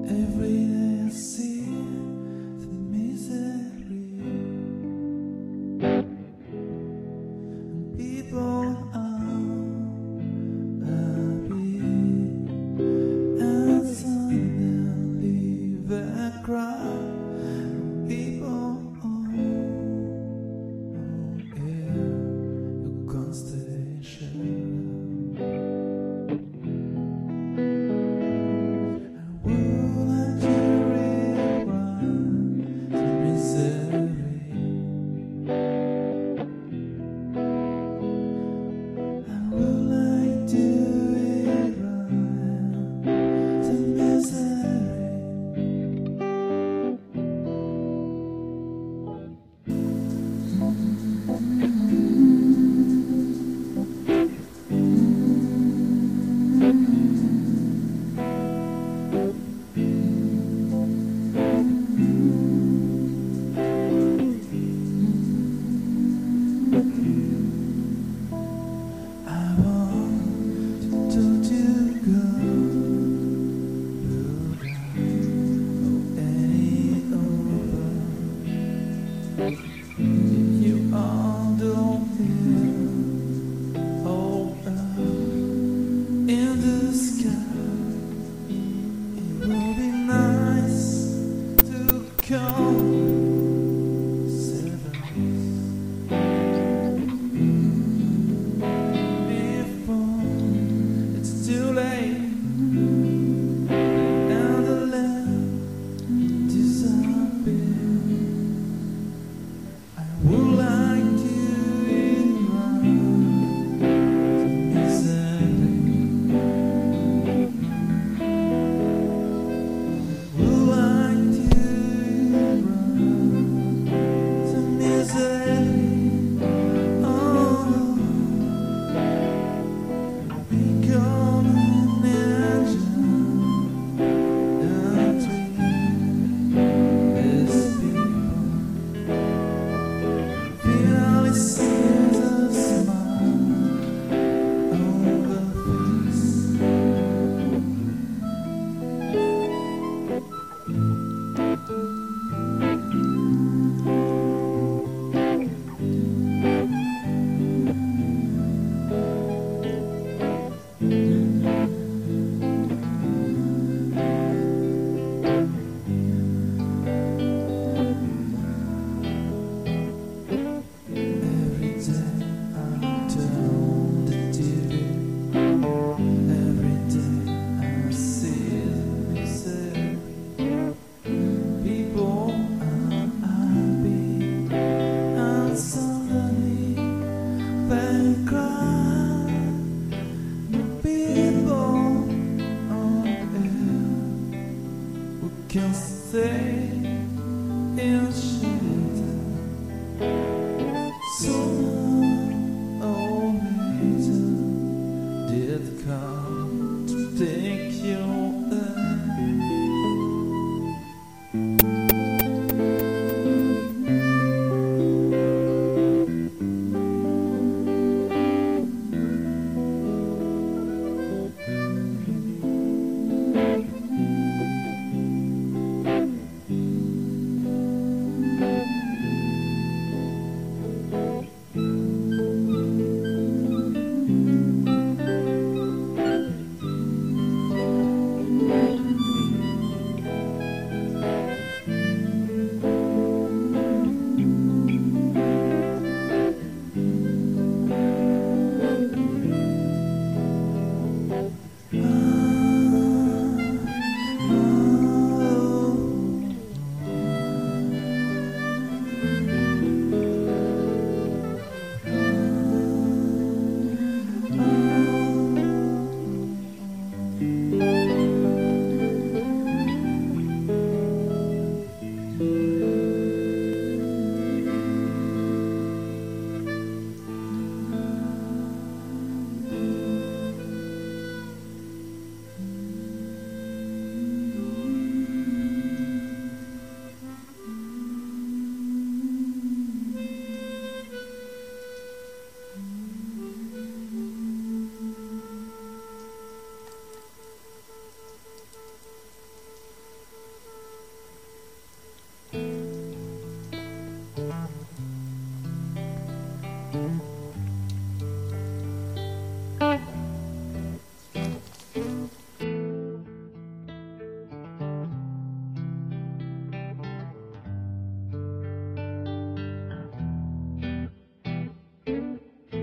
Every day I see the misery, and people are happy, and suddenly they cry. People yeah, your constellation. You all don't feel hope in the sky. It will be nice to come. Before it's too late and the land disappears. Would like to invite the misery. Would like to invite the misery. Oh, become an engine and dream as people. Sees a smile on the face. Can stay in shade.